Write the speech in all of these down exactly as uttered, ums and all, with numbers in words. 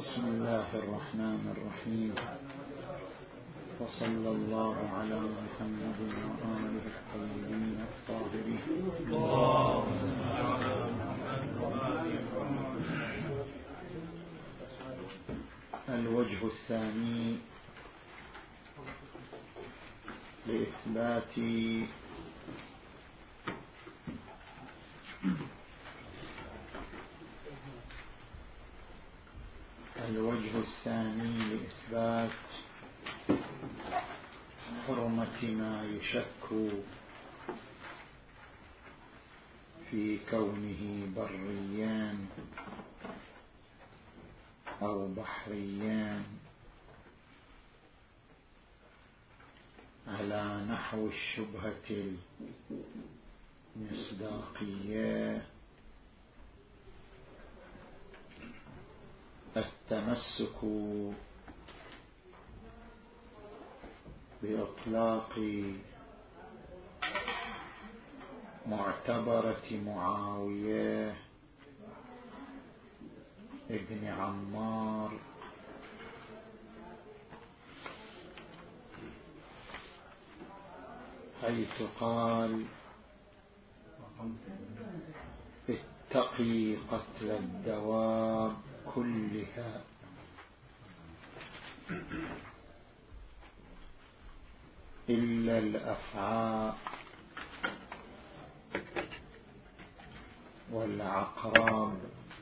بسم الله الرحمن الرحيم، وصلى الله على محمد وآله الطيبين الطاهرين. الوجه الثاني لإثبات الوجه الثاني لإثبات حرمة ما يشك في كونه بريان أو بحريان على نحو الشبهة المصداقية، التمسك بإطلاق معتبرة معاوية ابن عمار حيث قال: اتقي قتل الدواب كلها إلا الأفعاء والعقرب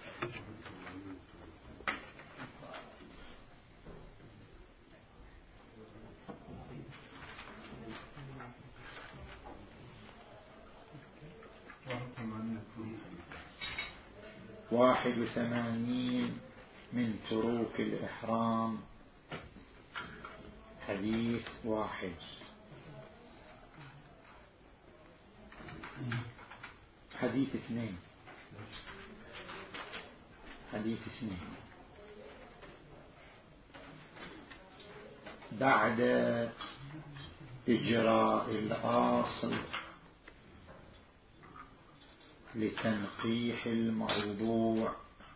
واحد وثمانين من تروك الإحرام، حديث واحد. حديث اثنين حديث اثنين بعد إجراء الأصل لتنقيح الموضوع،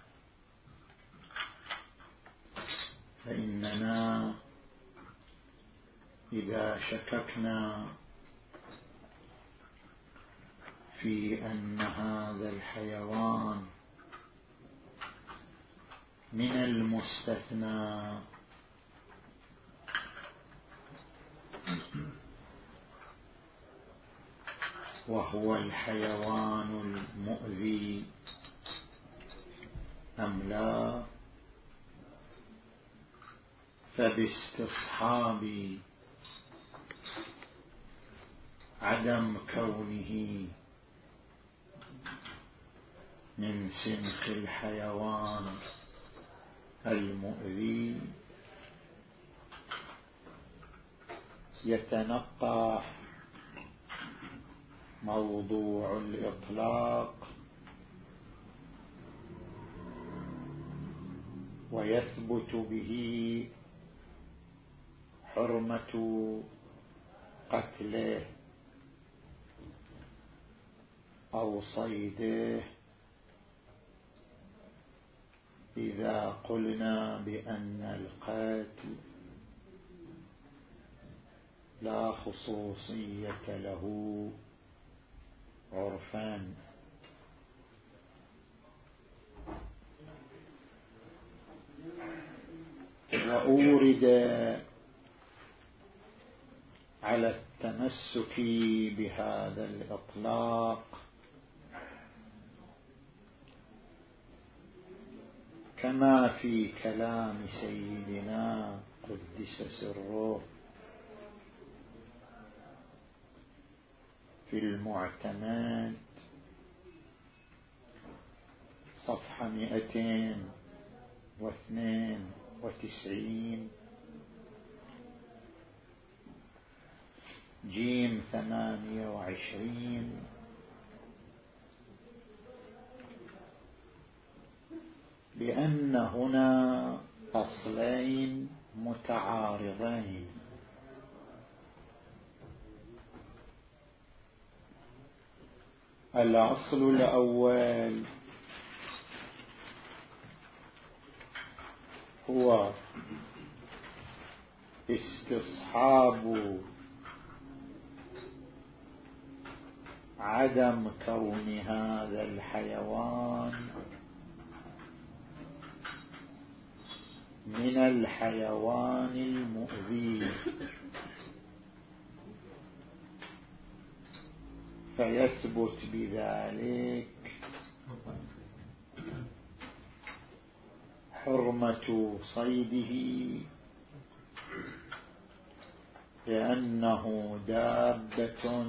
فإننا إذا شككنا في أن هذا الحيوان من المستثنى وهو الحيوان المؤذي أم لا، فباستصحاب عدم كونه من سنخ الحيوان المؤذي يتنقح موضوع الإطلاق ويثبت به حرمة قتله أو صيده إذا قلنا بأن القتل لا خصوصية له عرفان. وأورد على التمسك بهذا الإطلاق كما في كلام سيدنا قدس سره في المعتمد صفحة مئتين واثنين وتسعين جيم ثمانية وعشرين، بأن هنا أصلين متعارضين: الأصل الأول هو استصحاب عدم كون هذا الحيوان من الحيوان المؤذي، فيثبت بذلك حرمة صيده لأنه دابة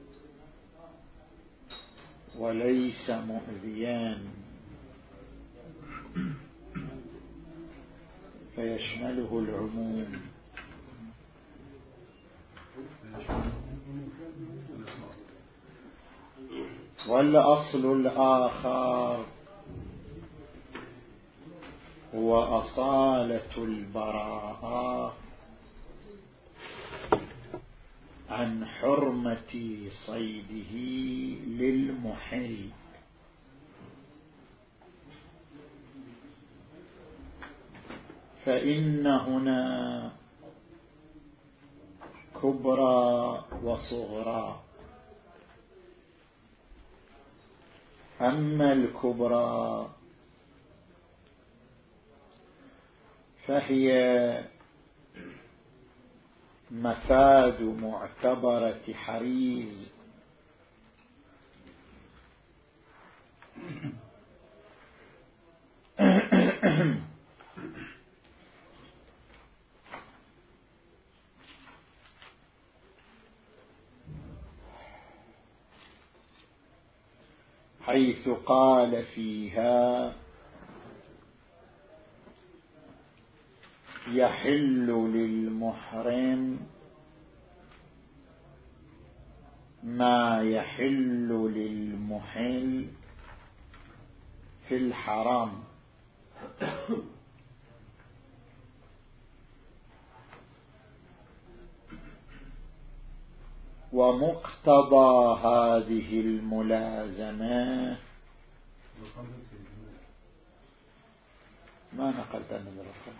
وليس مؤذيان، فيشمله العموم. والأصل الآخر هو أصالة البراءة عن حرمة صيده للمحل، فإن هنا كبرى وصغرى. أما الكبرى فهي مفاد معتبرة حريز، حيث قال فيها يحل للمحرم ما يحل للمحل في الحرام، ومقتضى هذه الملازمة ما نقلت من الرقم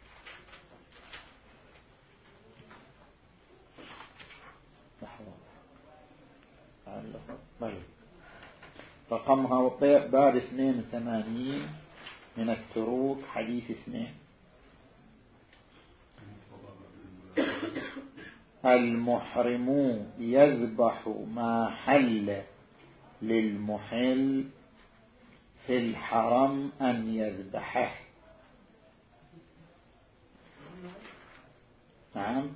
رقمها باب اثنين وثمانين من التروك، حديث اثنين. المحرم يذبح ما حل للمحل في الحرم أن يذبحه. نعم.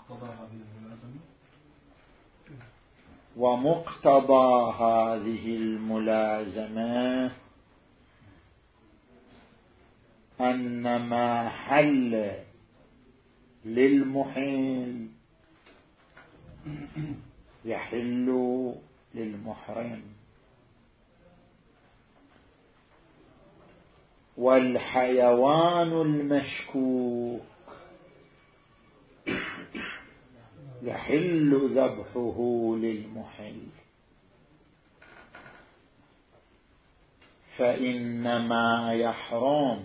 ومقتضى هذه الملازمة أن ما حل للمحل يحل للمحرم، والحيوان المشكوك يحل ذبحه للمحل، فإنما يحرم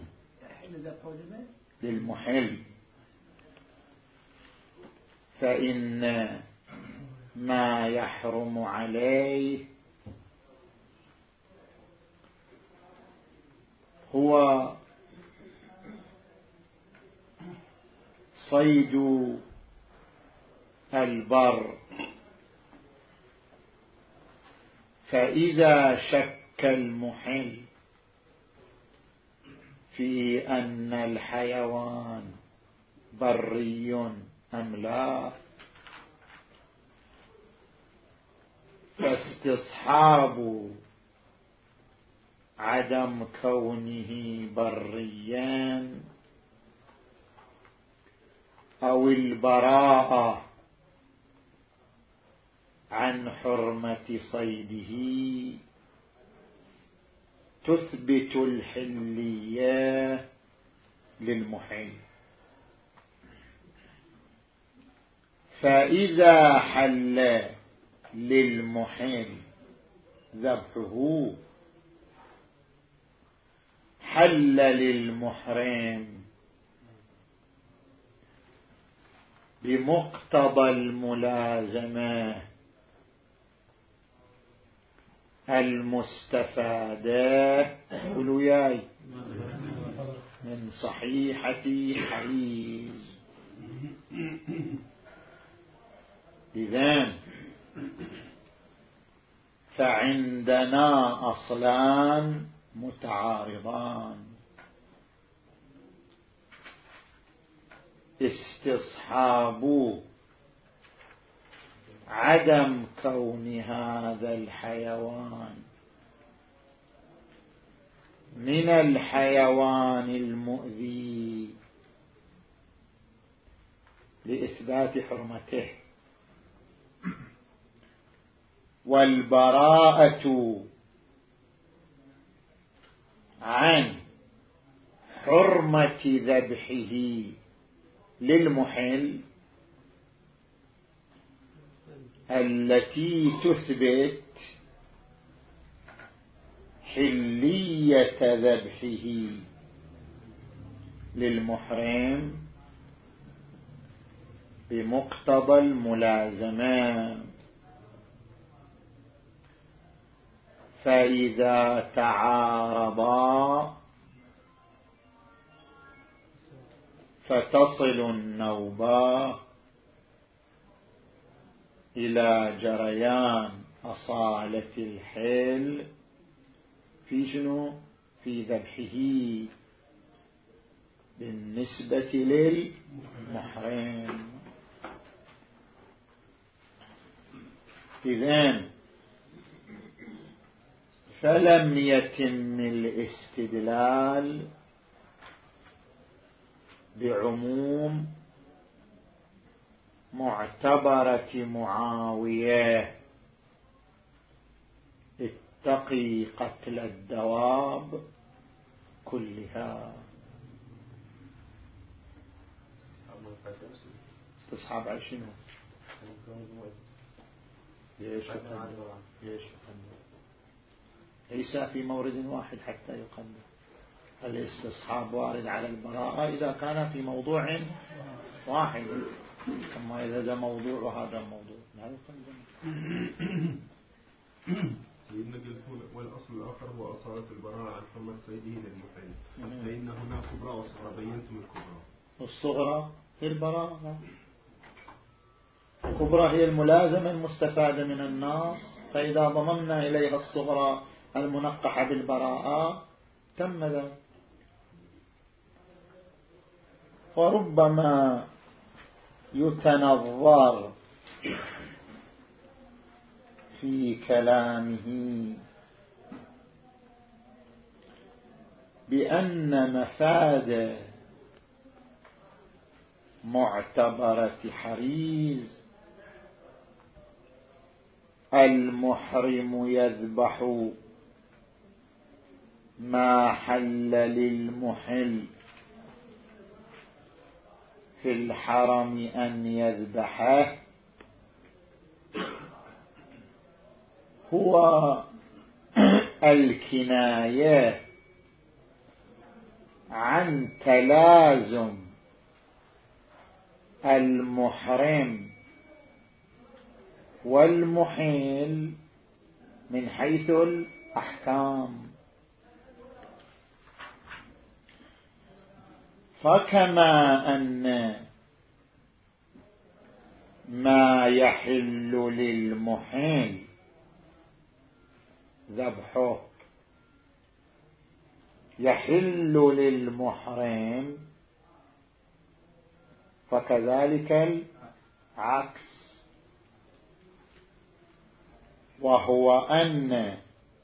للمحل، فإن ما يحرم عليه هو صيد البر، فإذا شك المحل في أن الحيوان بري أم لا، فاستصحاب عدم كونه بريا أو البراءة عن حرمة صيده تثبت الحلية للمحل. فإذا حل للمحل ذبحه حل للمحرم بمقتضى الملازمة المستفادة قولوا من صحيحة حريز. إذن فعندنا أصلان متعارضان: استصحاب عدم كون هذا الحيوان من الحيوان المؤذي لإثبات حرمته، والبراءة عن حرمة ذبحه للمحل التي تثبت حلية ذبحه للمحرم بمقتضى الملازمة. فإذا تعارضا فتصل النوبة إلى جريان أصالة الحل في شنو؟ في ذبحه بالنسبة للمحرم. إذن فلم يتم الاستدلال بعموم معتبرة معاوية اتقي قتل الدواب كلها. استصحاب عشنو؟ ليش يقدم؟ ليش يقدم؟ ليس في مورد واحد حتى يقدم. الاستصحاب وارد على البراءة إذا كان في موضوع واحد، أما إذا هذا موضوع وهذا موضوع لا يقدم. سيدنا قلت والأصل الآخر هو أصالة البراءة عن حرمة صيده للمحل، فإن هناك كبرى وصغرى. بينتم الكبرى والصغرى هي البراءة. الكبرى هي الملازمة المستفادة من النص، فإذا ضممنا إليها الصغرى المنقحة بالبراءة تم ذلك. وربما يتنظر في كلامه بأن مفاد معتبرة حريز المحرم يذبح ما حل للمحل في الحرم أن يذبحه هو الكناية عن تلازم المحرم والمحيل من حيث الأحكام. فكما أن ما يحل للمحيل ذبحه يحل للمحرم، فكذلك العكس، وهو أن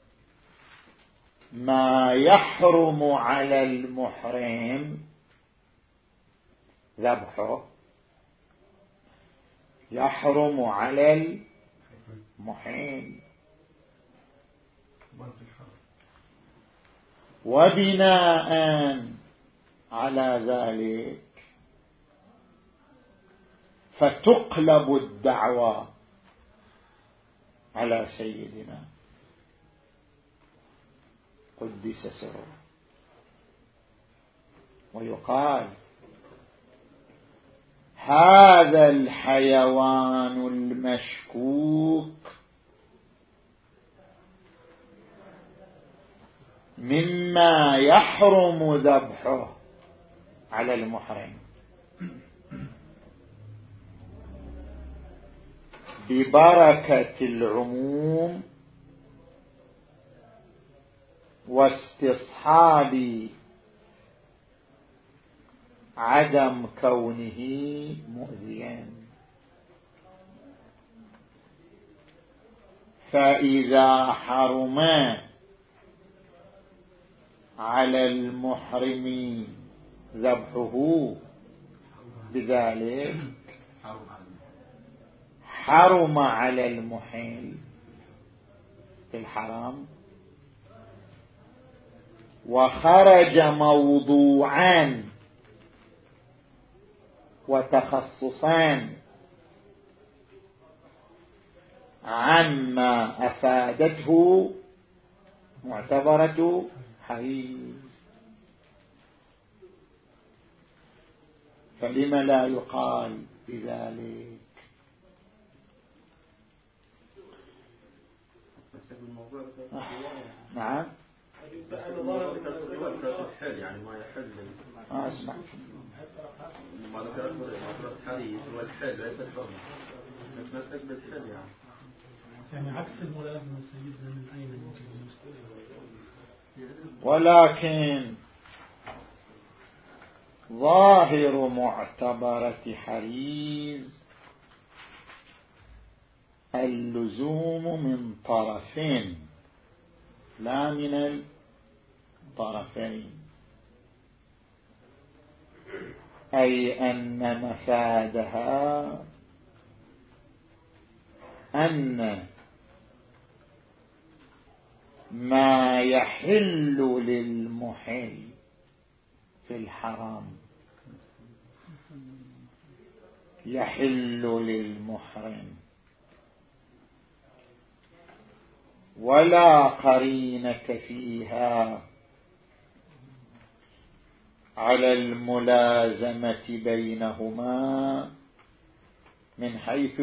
ما يحرم على المحرم ذبحه يحرم على المحيل. وبناء على ذلك فتقلب الدعوى على سيدنا قدس سره ويقال هذا الحيوان المشكوك مما يحرم ذبحه على المحرم ببركة العموم واستصحاب عدم كونه مؤذيا. فإذا حرم على المحرم ذبحه بذلك حرم على المحل في الحرام، وخرج موضوعان وتخصصان عما أفادته معتبرة حيز. فلم لا يقال بذلك؟ نعم يعني ما يحل ما أسمع ما ذكرت مطلق حريز والحل ليس الحرمة نتمسك بالحل يعني يعني عكس الملازمة سيدنا من أين يمكن. ولكن ظاهر معتبرة حريز اللزوم من طرفين لا من الطرفين، أي أن مفادها أن ما يحل للمحل في الحرام يحل للمحرم، ولا قرينة فيها على الملازمة بينهما من حيث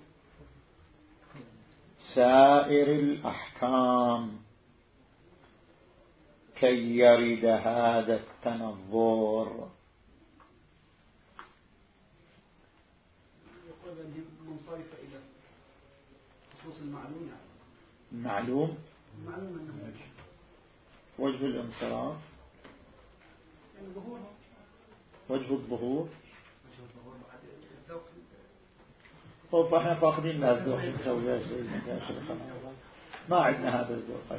سائر الأحكام كي يرد هذا التنظر. يقول أن منصرف إلى خصوص المعلوم يعني معلوم معلوم أنه وجه الانصراف يعني ظهورها وجه الظهور. طب احنا فاقدين لها الذوق نسوي يا سيدنا يا شيخ ما عندنا هذا الذوق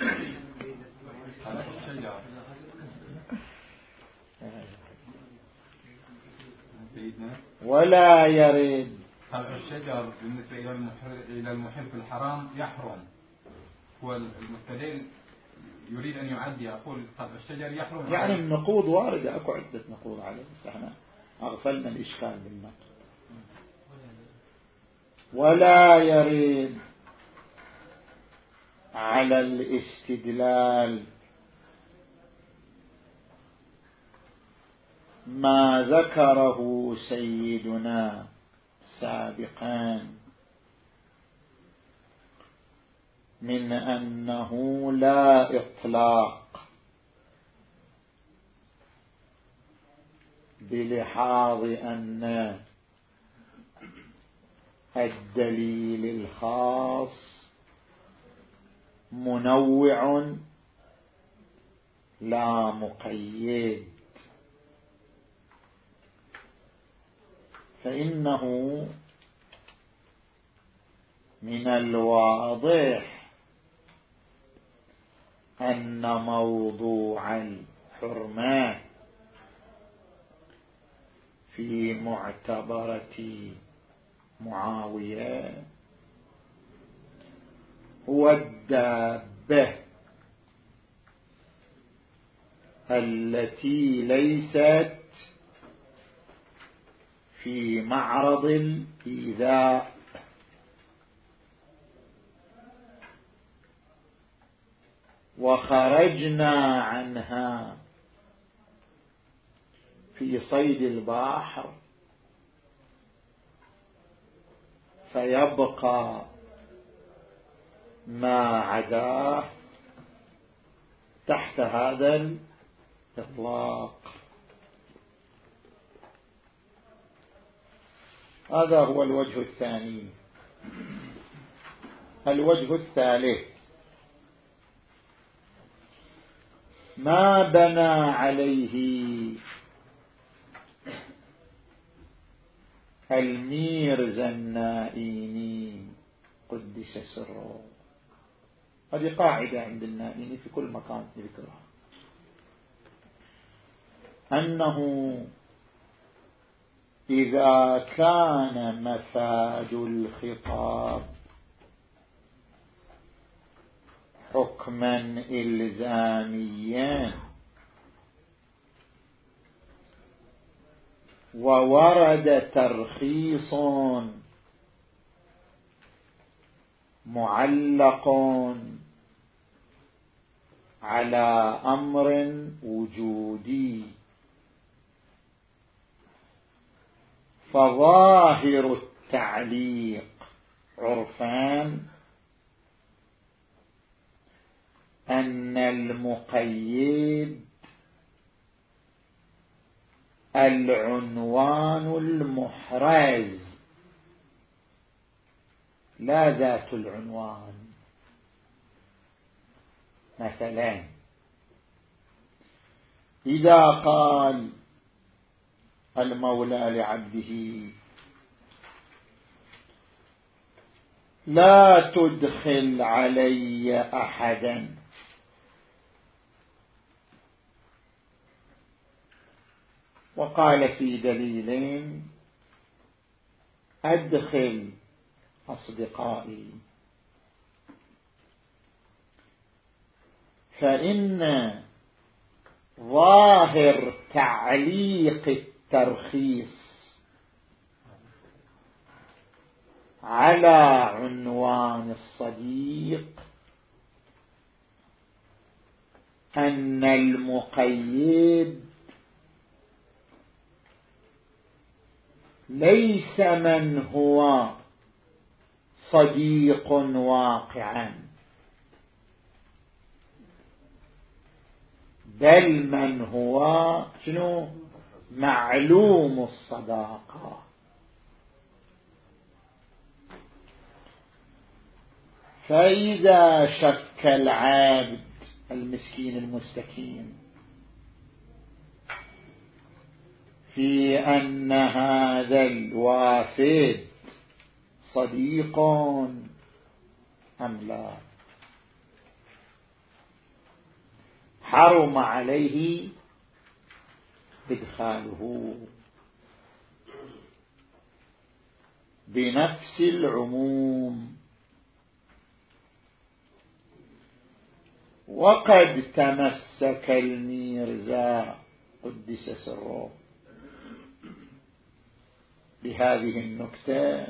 ولا يرد طلع الشجر بالنسبة إلى المحر إلى المحل في الحرام يحرم، والمستدل يريد أن يعدي يقول طلع الشجر يحرم يعني النقود واردة أكو عدة نقود عليه بس احنا أغفلنا الإشكال بالنقد. ولا يرد على الاستدلال ما ذكره سيدنا سابقا من أنه لا إطلاق بلحاظ أن الدليل الخاص منوع لا مقيد، فإنه من الواضح أن موضوع الحرمة في معتبرة معاوية هو الدابة التي ليست في معرض الإيذاء، وخرجنا عنها في صيد البحر فيبقى ما عداه تحت هذا الإطلاق. هذا هو الوجه الثاني. الوجه الثالث ما بنى عليه الميرزا النائيني قدس سره. هذه قاعدة عند النائيني في كل مكان ذكرها، أنه إذا كان مفاد الخطاب حكما إلزاميا وورد ترخيص معلق على أمر وجودي، فظاهر التعليق عرفان أن المقيد العنوان المحرز لا ذات العنوان. مثلا إذا قال المولى لعبده لا تدخل علي أحدا، وقال في دليلين أدخل أصدقائي، فإن ظاهر تعليق الترخيص على عنوان الصديق أن المقيد ليس من هو صديق واقعا، بل من هو شنو معلوم الصداقة. فإذا شك العبد المسكين المستكين في أن هذا الوافد صديق أم لا، حرم عليه إدخاله بنفس العموم. وقد تمسك الميرزا قدس سره بهذه النكتة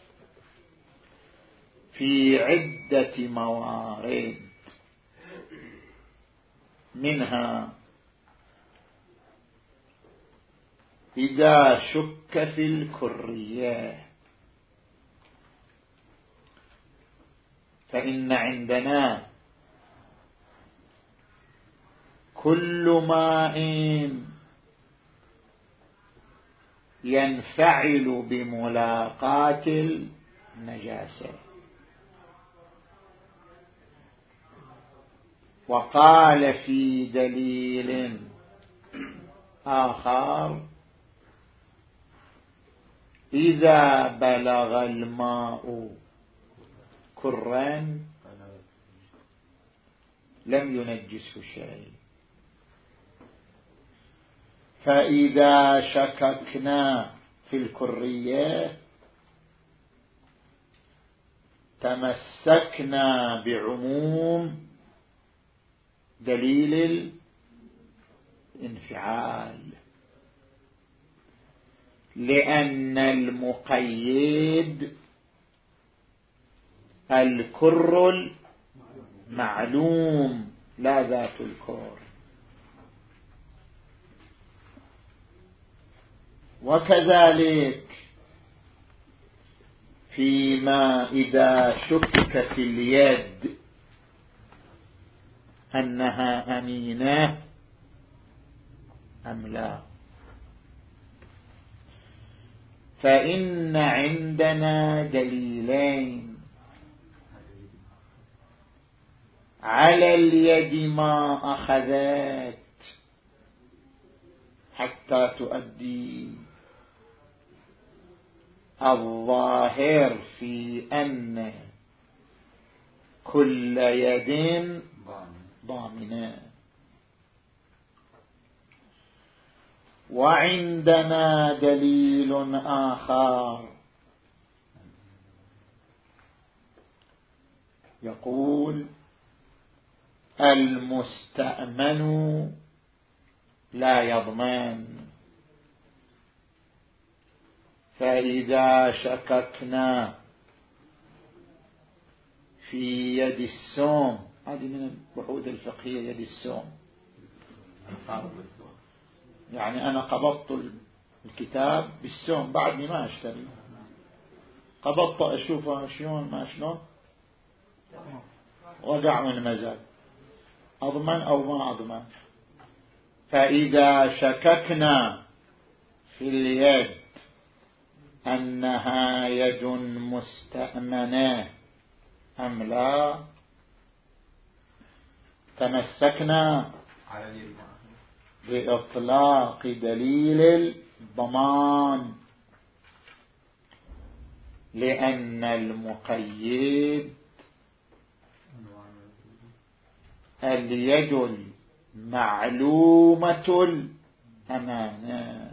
في عدة موارد، منها إذا شك في الكرية فإن عندنا كل ماء ينفعل بملاقاة النجاسة. وقال في دليل آخر إذا بلغ الماء كرا لم ينجسه شيء. فإذا شككنا في الكرية تمسكنا بعموم دليل الانفعال، لأن المقيد الكر المعلوم لا ذات الكر. وكذلك فيما إذا شكك في اليد أنها أمينة أم لا، فإن عندنا دليلين على اليد ما أخذت حتى تؤدي. الظاهر في أن كل يد ضامنة، وعندنا دليل آخر يقول المستأمن لا يضمن. فإذا شككنا في يد السوم، هذه من البحوث الفقهية، يد السوم يعني أنا قبضت الكتاب بالسوم بعدني ما أشتري، قبضت أشوفه شلون ما شلون وقع من مزاد، أضمن أو ما أضمن؟ فإذا شككنا في اليد أنها يد مستأمنة أم لا، تمسكنا بإطلاق دليل الضمان، لأن المقيد اليد المعلومة الأمانة.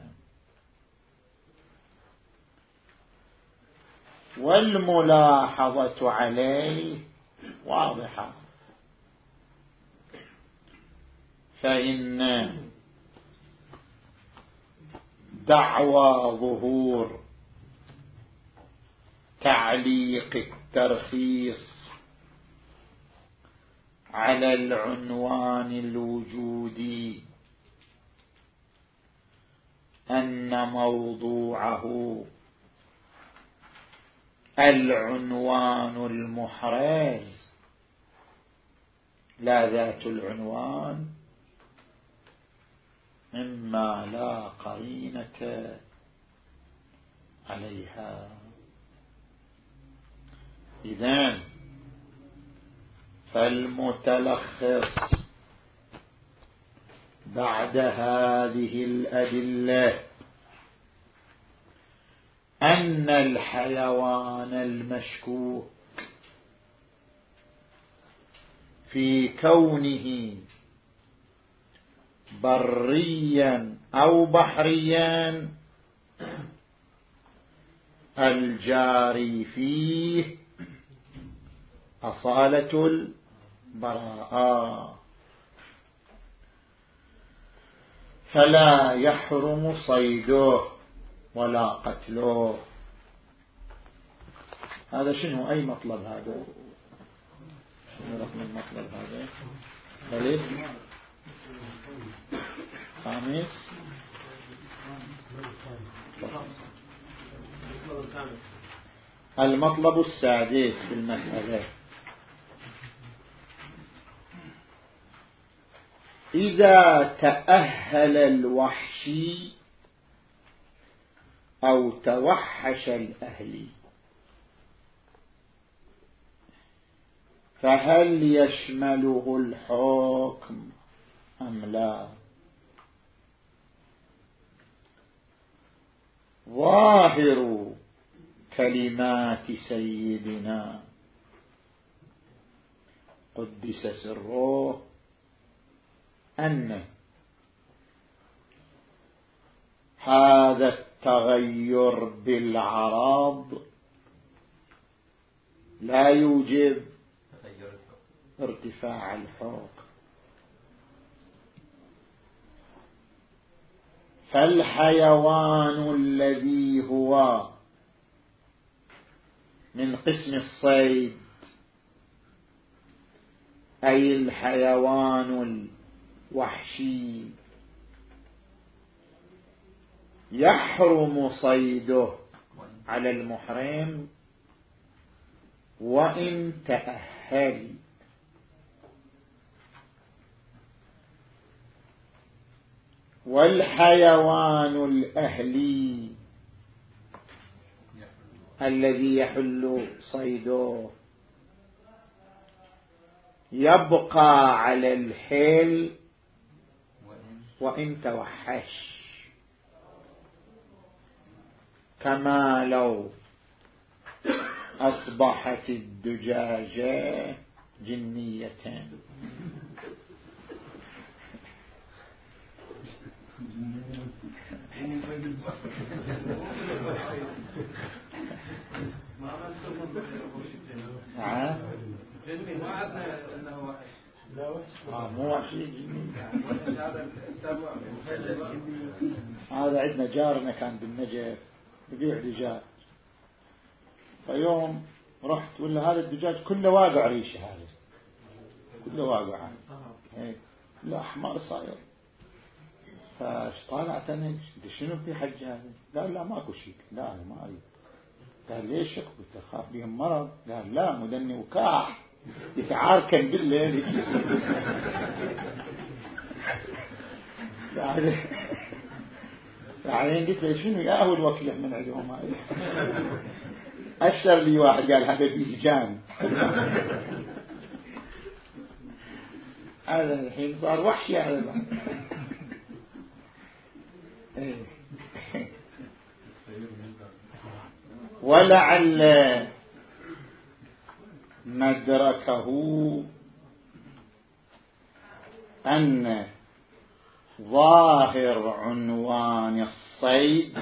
والملاحظة عليه واضحة، فإن دعوى ظهور تعليق الترخيص على العنوان الوجودي أن موضوعه العنوان المحرز لا ذات العنوان، مما لا قرينة عليها. إذن فالمتلخص بعد هذه الأدلة أن الحيوان المشكوك في كونه بريا أو بحريا الجاري فيه أصالة البراءة، فلا يحرم صيده ولا قتله. هذا شنو؟ أي مطلب هذا؟ شنو رقم المطلب هذا؟ ثالث خامس المطلب السادس في المسألة: إذا تأهل الوحشي أو توحش الأهلي فهل يشمله الحكم أم لا؟ ظاهر كلمات سيدنا قدس سره أن هذا التغير بالعرض لا يوجب ارتفاع الحكم، فالحيوان الذي هو من قسم الصيد أي الحيوان الوحشي يحرم صيده على المحرم وإن تأهل. والحيوان الأهلي الذي يحل صيده يبقى على الحل وإن توحش، كما لو أصبحت الدجاجة جنية. ها؟ ما عدنا انه وحش. لا وحش. اه مو وحش جني. هذا عندنا جارنا كان بالنجف يبيع دجاج، فيوم رحت ولا هذا الدجاج كله واقع ريشه، هذا كله واقع هذا لا أحمر صاير. فاش طالعت أنا قلت شنو في حج هذا؟ قال لا ماكو شيء. لا أنا ما أريد. قال ليش؟ قلت أخاف بهم مرض. قال لا مدني وكاح يتعاركن بالليل. بعدين قلت له شنو يا أهل وكيع من عندهم هاي؟ أشر لي واحد قال هذا فيه جان. هذا الحين صار وحشي هذا. ولعل مدركه أن ظاهر عنوان الصيد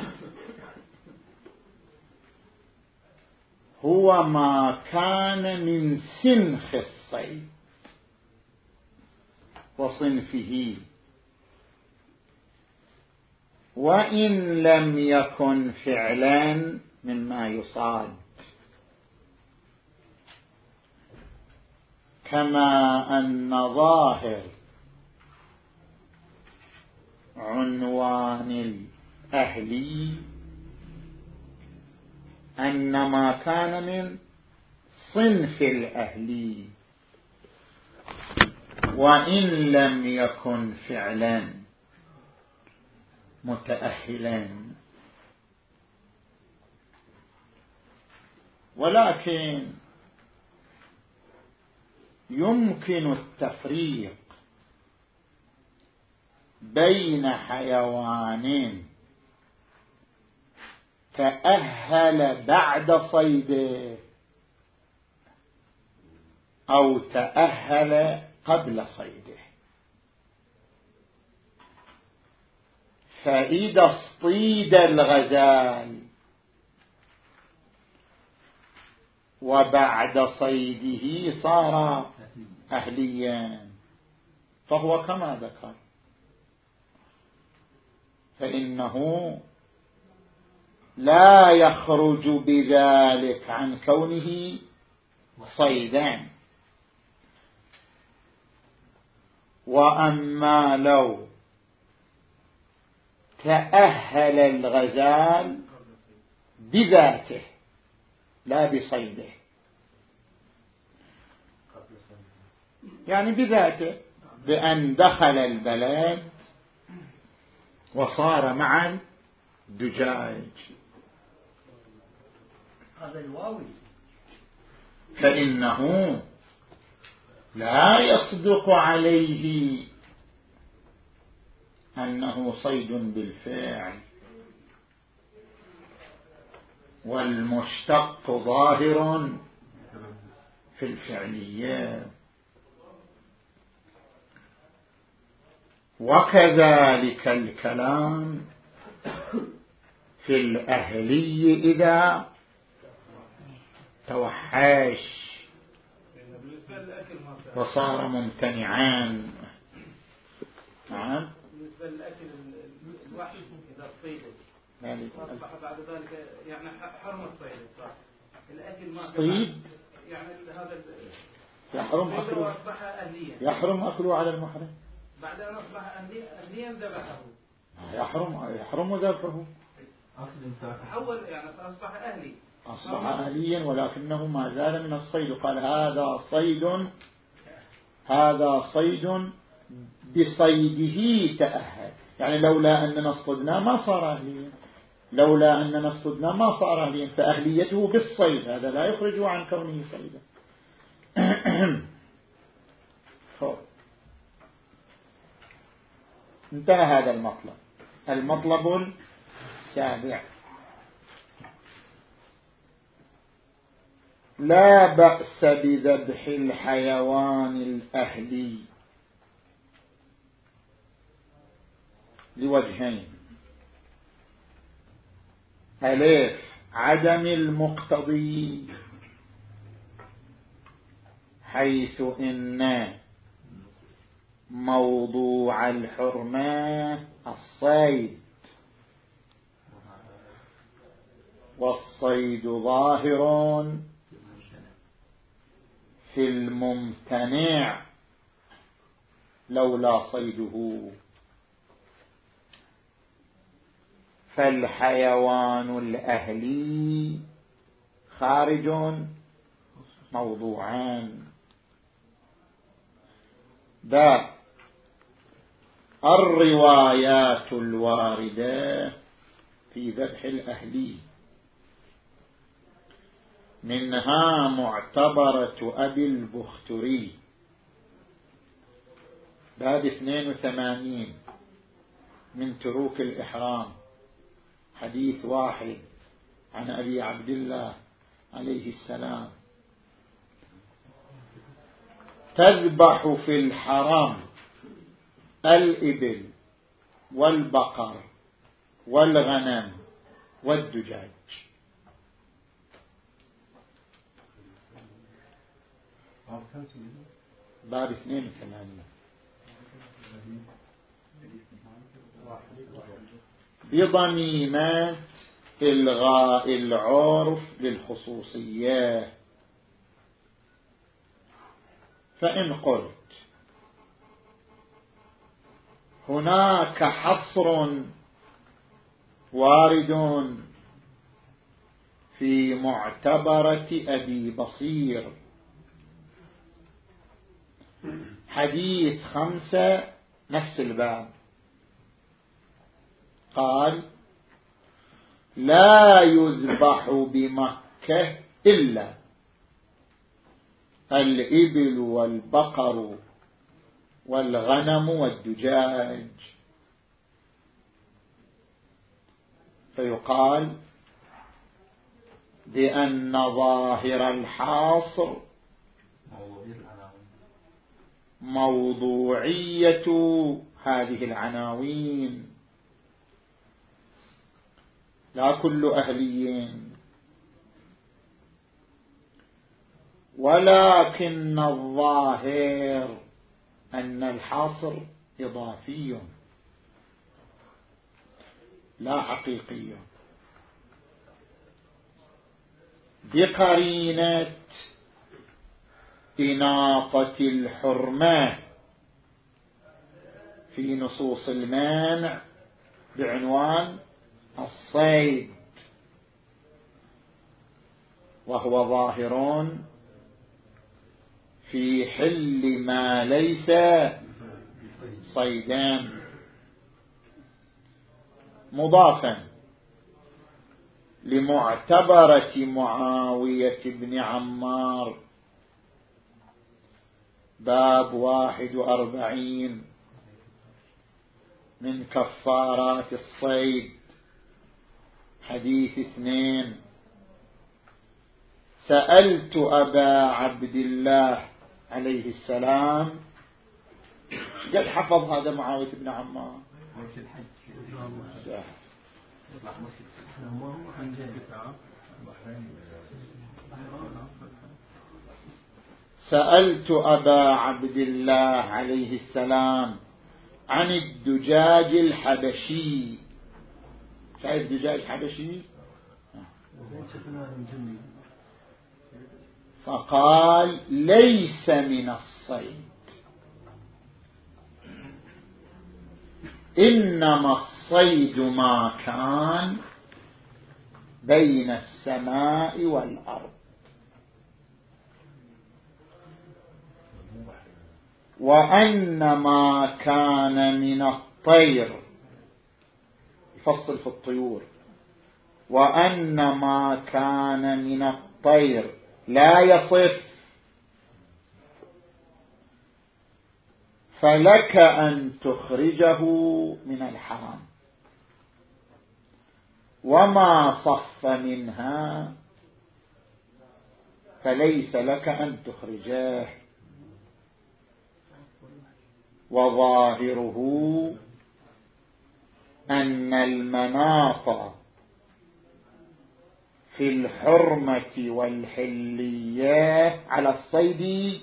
هو ما كان من سنخ الصيد وصنفه، وإن لم يكن فعلا مما يصاد، كما أن ظاهر عنوان الأهلي أن ما كان من صنف الأهلي وإن لم يكن فعلا متأهلا. ولكن يمكن التفريق بين حيوان تأهل بعد صيده أو تأهل قبل صيده. فإذا اصطيد الغزال وبعد صيده صار أهليا فهو كما ذكر، فإنه لا يخرج بذلك عن كونه صيدا. وأما لو تأهل الغزال بذاته لا بصيده، يعني بذاته بأن دخل البلد وصار مع الدجاج، فإنه لا يصدق عليه أنه صيد بالفعل، والمشتق ظاهر في الفعلية. وكذلك الكلام في الأهلي إذا توحش وصار ممتنعان. نعم بالنسبة للأكل الوحش إذا صيده أصبح بعد ذلك يعني حرم الصيد، صح؟ الأكل ما صيد يعني هذا يحرم أكله، أصبح أهليا، يحرم أكله على المحرم بعد أن أصبح أهليا ذبحه، يحرم يحرم ذبحه، تحول يعني أصبح أهلي. أصبح أهليا ولكنه ما زال من الصيد. قال هذا صيد هذا صيد بصيده تأهل، يعني لولا أننا اصطدنا ما صار أهليا، لولا أننا اصطدنا ما صار أهليا، فأهليته بالصيد هذا لا يخرجه عن كونه صيدا. انتهى هذا المطلب. المطلب السابع: لا بأس بذبح الحيوان الأهلي لوجهين: ألف عدم المقتضي، حيث إن موضوع الحرمة الصيد، والصيد ظاهر في الممتنع لولا صيده، فالحيوان الأهلي خارج موضوعان: ذا الروايات الواردة في ذبح الأهلي، منها معتبرة أبي البختري باب اثنين وثمانين من تروك الإحرام، حديث واحد عن أبي عبد الله عليه السلام: تذبح في الحرم الإبل والبقر والغنم والدجاج. باب اثنين وثمانين. بضميمات إلغاء العرف للخصوصية. فإن قلت هناك حصر وارد في معتبرة أبي بصير، حديث خمسة نفس الباب، قال: لا يذبح بمكة إلا الإبل والبقر والغنم والدجاج. فيقال بأن ظاهر الحاصر موضوعية هذه العناوين، لا كل أهليين، ولكن الظاهر أن الحاصر إضافي لا حقيقي، بقرينة إناقة الحرمة في نصوص المانع بعنوان الصيد، وهو ظاهر في حل ما ليس صيدان، مضافا لمعتبرة معاوية بن عمار باب واحد وأربعين من كفارات الصيد، حديث اثنين: سألت أبا عبد الله عليه السلام. قد حفظ هذا معاوية بن عمار. سألت أبا عبد الله عليه السلام عن الدجاج الحبشي. شايف دجاج حبشي؟ فقال: ليس من الصيد، إنما الصيد ما كان بين السماء والأرض، وأن ما كان من الطير، فصل في الطيور، وأن ما كان من الطير لا يصف، فلك أن تخرجه من الحرام، وما صف منها فليس لك أن تخرجه. وظاهره أن المناط في الحرمة والحلية على الصيد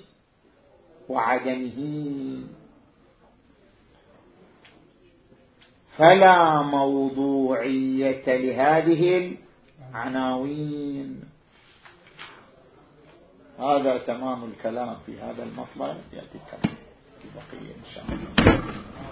وعدمه، فلا موضوعية لهذه العناوين. هذا تمام الكلام في هذا المطلب، يأتي الكلام في بقية إن شاء الله.